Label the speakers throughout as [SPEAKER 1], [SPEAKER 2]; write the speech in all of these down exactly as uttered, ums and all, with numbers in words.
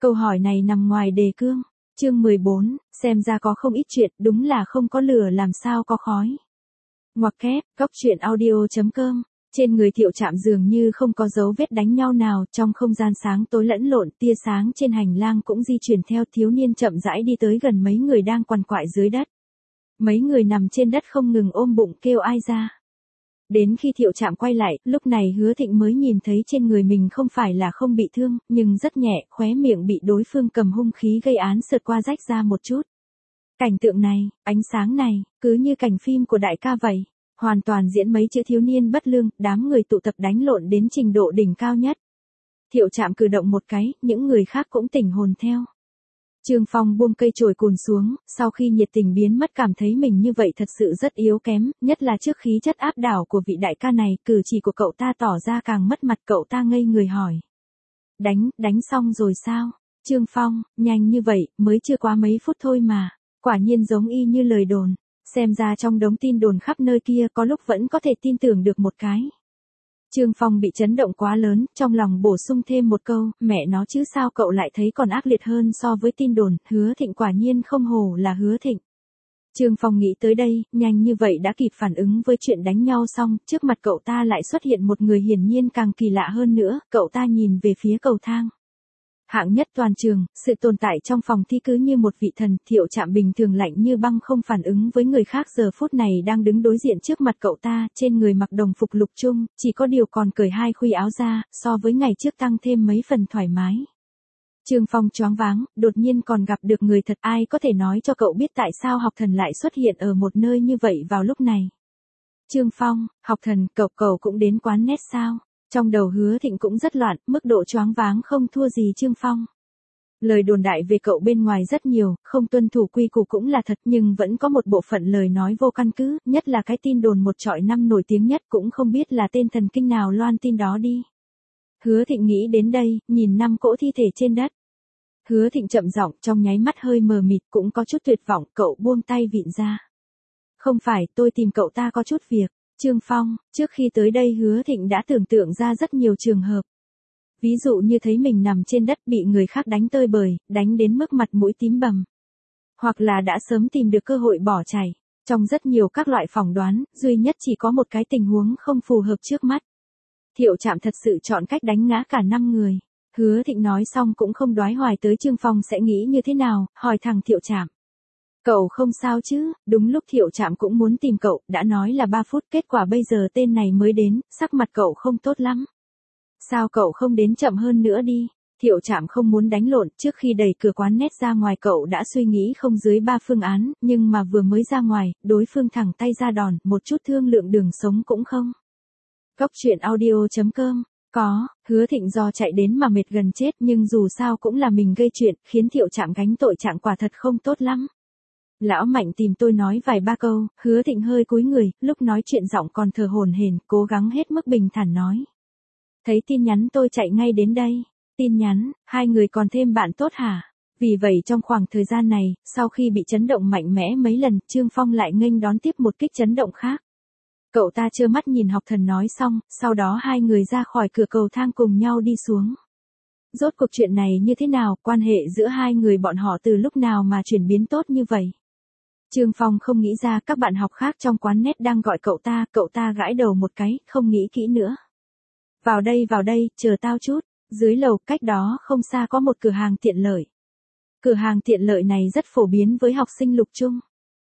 [SPEAKER 1] Câu hỏi này nằm ngoài đề cương. Chương mười bốn, xem ra có không ít chuyện, đúng là không có lửa làm sao có khói. Ngoặc kép, góc truyện audio chấm com. Trên người Thiệu Trạm dường như không có dấu vết đánh nhau nào, trong không gian sáng tối lẫn lộn, tia sáng trên hành lang cũng di chuyển theo thiếu niên chậm rãi đi tới gần mấy người đang quằn quại dưới đất. Mấy người nằm trên đất không ngừng ôm bụng kêu ai ra. Đến khi Thiệu Trạm quay lại, lúc này Hứa Thịnh mới nhìn thấy trên người mình không phải là không bị thương, nhưng rất nhẹ, khóe miệng bị đối phương cầm hung khí gây án sượt qua rách ra một chút. Cảnh tượng này, ánh sáng này, cứ như cảnh phim của đại ca vậy. Hoàn toàn diễn mấy chữ thiếu niên bất lương, đám người tụ tập đánh lộn đến trình độ đỉnh cao nhất. Thiệu Trạm cử động một cái, những người khác cũng tỉnh hồn theo. Trương Phong buông cây chổi cùn xuống, sau khi nhiệt tình biến mất cảm thấy mình như vậy thật sự rất yếu kém, nhất là trước khí chất áp đảo của vị đại ca này, cử chỉ của cậu ta tỏ ra càng mất mặt. Cậu ta ngây người hỏi. Đánh, đánh xong rồi sao? Trương Phong, nhanh như vậy, mới chưa quá mấy phút thôi mà. Quả nhiên giống y như lời đồn. Xem ra trong đống tin đồn khắp nơi kia có lúc vẫn có thể tin tưởng được một cái. Trương Phong bị chấn động quá lớn, trong lòng bổ sung thêm một câu, mẹ nó chứ sao cậu lại thấy còn ác liệt hơn so với tin đồn, Hứa Thịnh quả nhiên không hổ là Hứa Thịnh. Trương Phong nghĩ tới đây, nhanh như vậy đã kịp phản ứng với chuyện đánh nhau xong, trước mặt cậu ta lại xuất hiện một người hiển nhiên càng kỳ lạ hơn nữa, cậu ta nhìn về phía cầu thang. Hạng nhất toàn trường, sự tồn tại trong phòng thi cứ như một vị thần. Thiệu Trạm bình thường lạnh như băng không phản ứng với người khác, giờ phút này đang đứng đối diện trước mặt cậu ta, trên người mặc đồng phục lục trung, chỉ có điều còn cởi hai khuy áo ra, so với ngày trước tăng thêm mấy phần thoải mái. Trương Phong choáng váng, đột nhiên còn gặp được người thật, ai có thể nói cho cậu biết tại sao học thần lại xuất hiện ở một nơi như vậy vào lúc này. Trương Phong, học thần, cậu cậu cũng đến quán net sao? Trong đầu Hứa Thịnh cũng rất loạn, mức độ choáng váng không thua gì Trương Phong. Lời đồn đại về cậu bên ngoài rất nhiều, không tuân thủ quy củ cũng là thật, nhưng vẫn có một bộ phận lời nói vô căn cứ, nhất là cái tin đồn một trọi năm nổi tiếng nhất, cũng không biết là tên thần kinh nào loan tin đó đi. Hứa Thịnh nghĩ đến đây, nhìn năm cỗ thi thể trên đất. Hứa Thịnh chậm giọng, trong nháy mắt hơi mờ mịt, cũng có chút tuyệt vọng, cậu buông tay vịn ra. Không phải, tôi tìm cậu ta có chút việc. Trương Phong, trước khi tới đây Hứa Thịnh đã tưởng tượng ra rất nhiều trường hợp. Ví dụ như thấy mình nằm trên đất bị người khác đánh tơi bời, đánh đến mức mặt mũi tím bầm. Hoặc là đã sớm tìm được cơ hội bỏ chạy. Trong rất nhiều các loại phỏng đoán, duy nhất chỉ có một cái tình huống không phù hợp trước mắt. Thiệu Trạm thật sự chọn cách đánh ngã cả năm người. Hứa Thịnh nói xong cũng không đoái hoài tới Trương Phong sẽ nghĩ như thế nào, hỏi thẳng Thiệu Trạm. Cậu không sao chứ? Đúng lúc Thiệu Trạm cũng muốn tìm cậu, đã nói là ba phút, kết quả bây giờ tên này mới đến, sắc mặt cậu không tốt lắm. Sao cậu không đến chậm hơn nữa đi? Thiệu Trạm không muốn đánh lộn, trước khi đẩy cửa quán net ra ngoài cậu đã suy nghĩ không dưới ba phương án, nhưng mà vừa mới ra ngoài, đối phương thẳng tay ra đòn, một chút thương lượng đường sống cũng không. Góc truyện audio chấm com. Có, Hứa Thịnh do chạy đến mà mệt gần chết, nhưng dù sao cũng là mình gây chuyện, khiến Thiệu Trạm gánh tội trạng quả thật không tốt lắm. Lão Mạnh tìm tôi nói vài ba câu, Hứa Thịnh hơi cúi người, lúc nói chuyện giọng còn thở hổn hển, cố gắng hết mức bình thản nói. Thấy tin nhắn tôi chạy ngay đến đây. Tin nhắn, hai người còn thêm bạn tốt hả? Vì vậy trong khoảng thời gian này, sau khi bị chấn động mạnh mẽ mấy lần, Trương Phong lại nghênh đón tiếp một kích chấn động khác. Cậu ta trơ mắt nhìn học thần nói xong, sau đó hai người ra khỏi cửa cầu thang cùng nhau đi xuống. Rốt cuộc chuyện này như thế nào, quan hệ giữa hai người bọn họ từ lúc nào mà chuyển biến tốt như vậy? Trương Phong không nghĩ ra các bạn học khác trong quán net đang gọi cậu ta, cậu ta gãi đầu một cái, không nghĩ kỹ nữa. Vào đây vào đây, chờ tao chút, dưới lầu cách đó không xa có một cửa hàng tiện lợi. Cửa hàng tiện lợi này rất phổ biến với học sinh lục trung.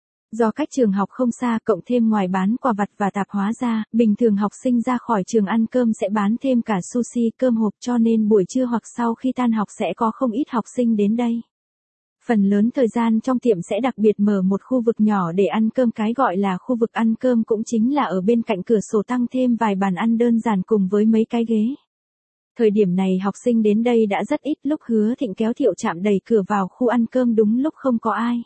[SPEAKER 1] Do cách trường học không xa, cộng thêm ngoài bán quà vặt và tạp hóa ra, bình thường học sinh ra khỏi trường ăn cơm sẽ bán thêm cả sushi, cơm hộp, cho nên buổi trưa hoặc sau khi tan học sẽ có không ít học sinh đến đây. Phần lớn thời gian trong tiệm sẽ đặc biệt mở một khu vực nhỏ để ăn cơm, cái gọi là khu vực ăn cơm cũng chính là ở bên cạnh cửa sổ tăng thêm vài bàn ăn đơn giản cùng với mấy cái ghế. Thời điểm này học sinh đến đây đã rất ít, lúc Hứa Thịnh kéo Thiệu Trạm đẩy cửa vào khu ăn cơm đúng lúc không có ai.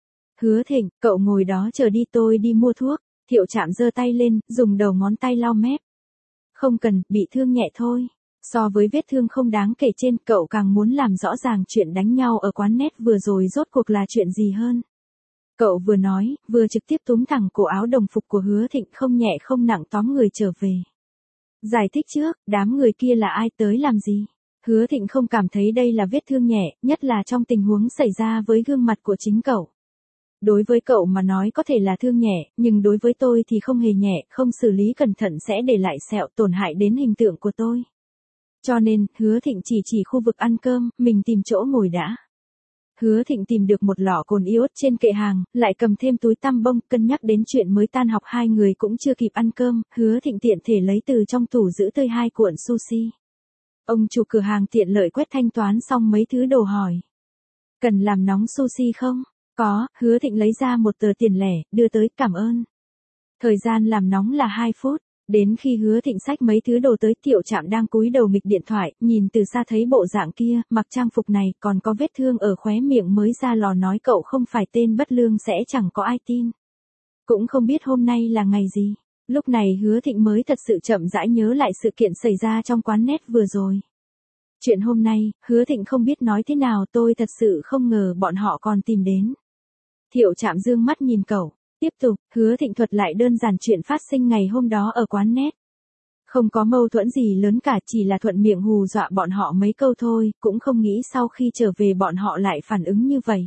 [SPEAKER 1] Hứa Thịnh, cậu ngồi đó chờ đi, tôi đi mua thuốc. Thiệu Trạm giơ tay lên, dùng đầu ngón tay lau mép. Không cần, bị thương nhẹ thôi. So với vết thương không đáng kể trên, cậu càng muốn làm rõ ràng chuyện đánh nhau ở quán net vừa rồi rốt cuộc là chuyện gì hơn. Cậu vừa nói, vừa trực tiếp túm thẳng cổ áo đồng phục của Hứa Thịnh, không nhẹ không nặng tóm người trở về. Giải thích trước, đám người kia là ai, tới làm gì? Hứa Thịnh không cảm thấy đây là vết thương nhẹ, nhất là trong tình huống xảy ra với gương mặt của chính cậu. Đối với cậu mà nói có thể là thương nhẹ, nhưng đối với tôi thì không hề nhẹ, không xử lý cẩn thận sẽ để lại sẹo tổn hại đến hình tượng của tôi. Cho nên, Hứa Thịnh chỉ chỉ khu vực ăn cơm, mình tìm chỗ ngồi đã. Hứa Thịnh tìm được một lọ cồn iốt trên kệ hàng, lại cầm thêm túi tăm bông, cân nhắc đến chuyện mới tan học hai người cũng chưa kịp ăn cơm, Hứa Thịnh tiện thể lấy từ trong tủ giữ tươi hai cuộn sushi. Ông chủ cửa hàng tiện lợi quét thanh toán xong mấy thứ đồ hỏi. Cần làm nóng sushi không? Có, Hứa Thịnh lấy ra một tờ tiền lẻ, đưa tới, cảm ơn. Thời gian làm nóng là hai phút. Đến khi Hứa Thịnh xách mấy thứ đồ tới, Tiểu Trạm đang cúi đầu nghịch điện thoại, nhìn từ xa thấy bộ dạng kia, mặc trang phục này, còn có vết thương ở khóe miệng mới ra lò nói cậu không phải tên bất lương sẽ chẳng có ai tin. Cũng không biết hôm nay là ngày gì. Lúc này Hứa Thịnh mới thật sự chậm rãi nhớ lại sự kiện xảy ra trong quán net vừa rồi. Chuyện hôm nay, Hứa Thịnh không biết nói thế nào, tôi thật sự không ngờ bọn họ còn tìm đến. Tiểu Trạm dương mắt nhìn cậu. Tiếp tục, Hứa Thịnh thuật lại đơn giản chuyện phát sinh ngày hôm đó ở quán net. Không có mâu thuẫn gì lớn cả, chỉ là thuận miệng hù dọa bọn họ mấy câu thôi, cũng không nghĩ sau khi trở về bọn họ lại phản ứng như vậy.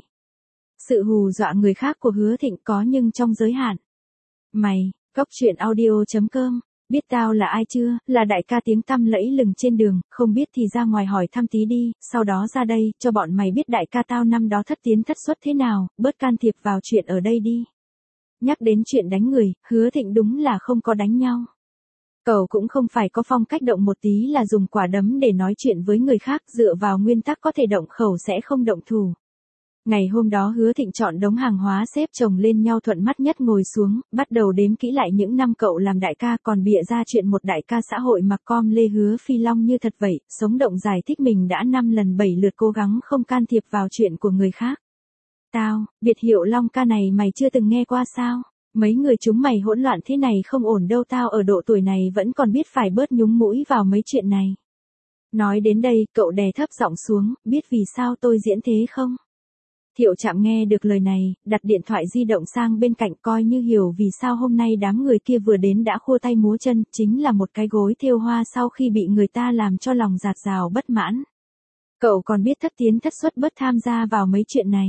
[SPEAKER 1] Sự hù dọa người khác của Hứa Thịnh có nhưng trong giới hạn. Mày, Cóc Truyện Audio chấm com, biết tao là ai chưa, là đại ca tiếng tăm lẫy lừng trên đường, không biết thì ra ngoài hỏi thăm tí đi, sau đó ra đây, cho bọn mày biết đại ca tao năm đó thất tiến thất xuất thế nào, bớt can thiệp vào chuyện ở đây đi. Nhắc đến chuyện đánh người, Hứa Thịnh đúng là không có đánh nhau. Cậu cũng không phải có phong cách động một tí là dùng quả đấm để nói chuyện với người khác, dựa vào nguyên tắc có thể động khẩu sẽ không động thủ. Ngày hôm đó Hứa Thịnh chọn đống hàng hóa xếp chồng lên nhau thuận mắt nhất ngồi xuống, bắt đầu đếm kỹ lại những năm cậu làm đại ca, còn bịa ra chuyện một đại ca xã hội mặc com lê Hứa Phi Long như thật vậy, sống động giải thích mình đã năm lần bảy lượt cố gắng không can thiệp vào chuyện của người khác. Tao, biệt hiệu Long ca này mày chưa từng nghe qua sao? Mấy người chúng mày hỗn loạn thế này không ổn đâu, tao ở độ tuổi này vẫn còn biết phải bớt nhúng mũi vào mấy chuyện này. Nói đến đây, cậu đè thấp giọng xuống, biết vì sao tôi diễn thế không? Tiểu Trạm nghe được lời này, đặt điện thoại di động sang bên cạnh coi như hiểu vì sao hôm nay đám người kia vừa đến đã khua tay múa chân, chính là một cái gối thêu hoa sau khi bị người ta làm cho lòng dạt dào bất mãn. Cậu còn biết thất tiến thất xuất bớt tham gia vào mấy chuyện này.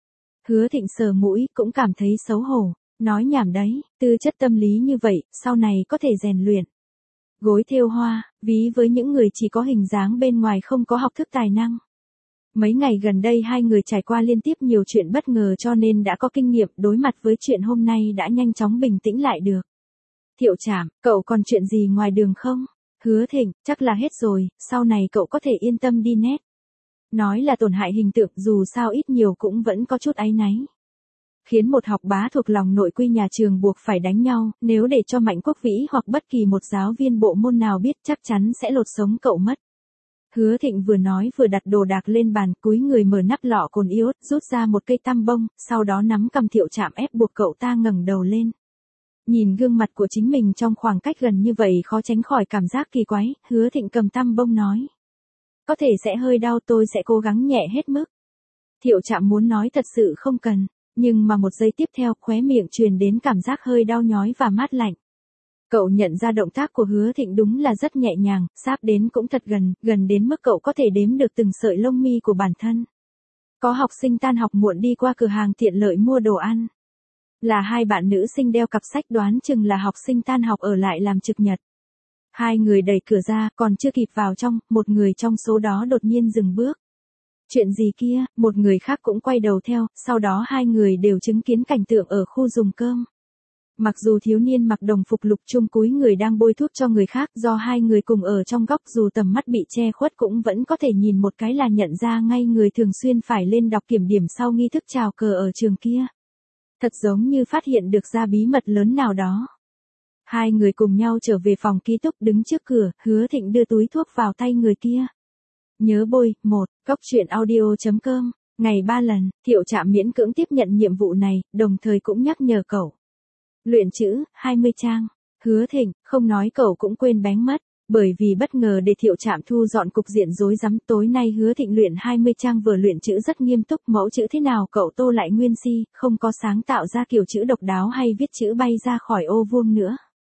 [SPEAKER 1] Hứa Thịnh sờ mũi, cũng cảm thấy xấu hổ, nói nhảm đấy, tư chất tâm lý như vậy, sau này có thể rèn luyện. Gối thêu hoa, ví với những người chỉ có hình dáng bên ngoài không có học thức tài năng. Mấy ngày gần đây hai người trải qua liên tiếp nhiều chuyện bất ngờ cho nên đã có kinh nghiệm, đối mặt với chuyện hôm nay đã nhanh chóng bình tĩnh lại được. Tiểu Trạm, cậu còn chuyện gì ngoài đường không? Hứa Thịnh, chắc là hết rồi, sau này cậu có thể yên tâm đi net. Nói là tổn hại hình tượng, dù sao ít nhiều cũng vẫn có chút áy náy. Khiến một học bá thuộc lòng nội quy nhà trường buộc phải đánh nhau, nếu để cho Mạnh Quốc Vĩ hoặc bất kỳ một giáo viên bộ môn nào biết chắc chắn sẽ lột sống cậu mất. Hứa Thịnh vừa nói vừa đặt đồ đạc lên bàn, cúi người mở nắp lọ cồn iốt, rút ra một cây tăm bông, sau đó nắm cầm Tiểu Trạm ép buộc cậu ta ngẩng đầu lên. Nhìn gương mặt của chính mình trong khoảng cách gần như vậy khó tránh khỏi cảm giác kỳ quái, Hứa Thịnh cầm tăm bông nói. Có thể sẽ hơi đau, tôi sẽ cố gắng nhẹ hết mức. Tiểu Trạm muốn nói thật sự không cần, nhưng mà một giây tiếp theo khóe miệng truyền đến cảm giác hơi đau nhói và mát lạnh. Cậu nhận ra động tác của Hứa Thịnh đúng là rất nhẹ nhàng, sáp đến cũng thật gần, gần đến mức cậu có thể đếm được từng sợi lông mi của bản thân. Có học sinh tan học muộn đi qua cửa hàng tiện lợi mua đồ ăn. Là hai bạn nữ sinh đeo cặp sách, đoán chừng là học sinh tan học ở lại làm trực nhật. Hai người đẩy cửa ra, còn chưa kịp vào trong, một người trong số đó đột nhiên dừng bước. Chuyện gì kia, một người khác cũng quay đầu theo, sau đó hai người đều chứng kiến cảnh tượng ở khu dùng cơm. Mặc dù thiếu niên mặc đồng phục lục trung cúi người đang bôi thuốc cho người khác, do hai người cùng ở trong góc dù tầm mắt bị che khuất cũng vẫn có thể nhìn một cái là nhận ra ngay người thường xuyên phải lên đọc kiểm điểm sau nghi thức chào cờ ở trường kia. Thật giống như phát hiện được ra bí mật lớn nào đó. Hai người cùng nhau trở về phòng ký túc, đứng trước cửa, Hứa Thịnh đưa túi thuốc vào tay người kia. Nhớ bôi, một, Cóc Truyện Audio chấm com, ngày ba lần, Tiểu Trạm miễn cưỡng tiếp nhận nhiệm vụ này, đồng thời cũng nhắc nhở cậu. Luyện chữ, hai mươi trang. Hứa Thịnh, không nói cậu cũng quên bén mất, bởi vì bất ngờ để Tiểu Trạm thu dọn cục diện rối rắm, tối nay Hứa Thịnh luyện hai mươi trang vừa luyện chữ rất nghiêm túc, mẫu chữ thế nào cậu tô lại nguyên si, không có sáng tạo ra kiểu chữ độc đáo hay viết chữ bay ra khỏi ô vuông nữa.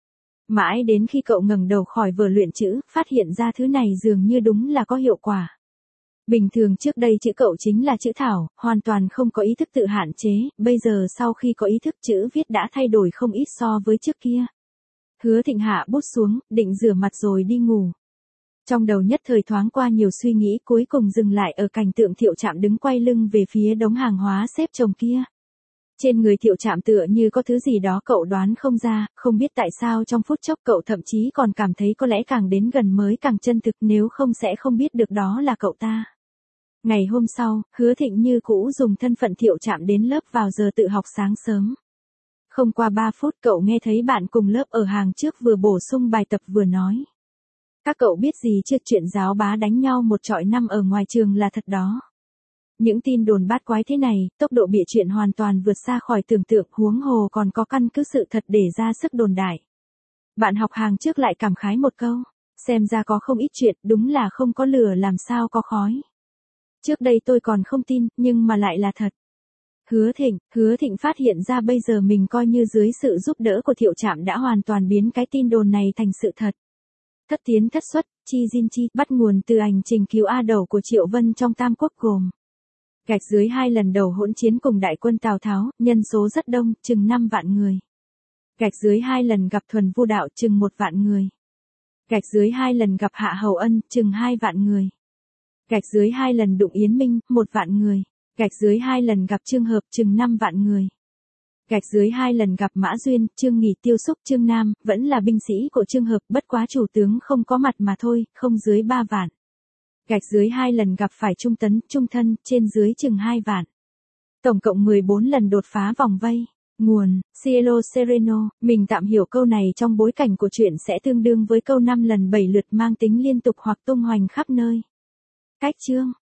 [SPEAKER 1] Mãi đến khi cậu ngẩng đầu khỏi vở luyện chữ, phát hiện ra thứ này dường như đúng là có hiệu quả. Bình thường trước đây chữ cậu chính là chữ thảo, hoàn toàn không có ý thức tự hạn chế, bây giờ sau khi có ý thức chữ viết đã thay đổi không ít so với trước kia. Hứa Thịnh hạ bút xuống, định rửa mặt rồi đi ngủ. Trong đầu nhất thời thoáng qua nhiều suy nghĩ, cuối cùng dừng lại ở cảnh tượng Thiệu Trạm đứng quay lưng về phía đống hàng hóa xếp chồng kia. Trên người Thiệu Trạm tựa như có thứ gì đó cậu đoán không ra, không biết tại sao trong phút chốc cậu thậm chí còn cảm thấy có lẽ càng đến gần mới càng chân thực, nếu không sẽ không biết được đó là cậu ta. Ngày hôm sau, Hứa Thịnh như cũ dùng thân phận Thiệu Trạm đến lớp vào giờ tự học sáng sớm. Không qua ba phút cậu nghe thấy bạn cùng lớp ở hàng trước vừa bổ sung bài tập vừa nói. Các cậu biết gì chưa, chuyện giáo bá đánh nhau một trọi năm ở ngoài trường là thật đó. Những tin đồn bát quái thế này, tốc độ bịa chuyện hoàn toàn vượt xa khỏi tưởng tượng, huống hồ còn có căn cứ sự thật để ra sức đồn đại. Bạn học hàng trước lại cảm khái một câu, xem ra có không ít chuyện, đúng là không có lửa làm sao có khói. Trước đây tôi còn không tin, nhưng mà lại là thật. Hứa Thịnh, Hứa Thịnh phát hiện ra bây giờ mình coi như dưới sự giúp đỡ của Thiệu Trạm đã hoàn toàn biến cái tin đồn này thành sự thật. Thất tiến thất xuất, chi diên chi, bắt nguồn từ ảnh trình cứu A Đầu của Triệu Vân trong Tam Quốc gồm. Gạch dưới hai lần đầu hỗn chiến cùng đại quân Tào Tháo, nhân số rất đông, chừng năm vạn người. Gạch dưới hai lần gặp Thuần Vu Đạo, chừng một vạn người. Gạch dưới hai lần gặp Hạ Hầu Ân, chừng hai vạn người. Gạch dưới hai lần đụng Yến Minh, một vạn người. Gạch dưới hai lần gặp Trương Hợp, chừng năm vạn người. Gạch dưới hai lần gặp Mã Duyên, Trương Nghỉ, Tiêu Xúc, Trương Nam, vẫn là binh sĩ của Trương Hợp, bất quá chủ tướng không có mặt mà thôi, không dưới ba vạn. Gạch dưới hai lần gặp phải Trung Tấn, Trung Thân, trên dưới chừng hai vạn. Tổng cộng mười bốn lần đột phá vòng vây. Nguồn, Cielo Sereno, mình tạm hiểu câu này trong bối cảnh của chuyện sẽ tương đương với câu năm lần bảy lượt mang tính liên tục hoặc tung hoành khắp nơi. Cách chương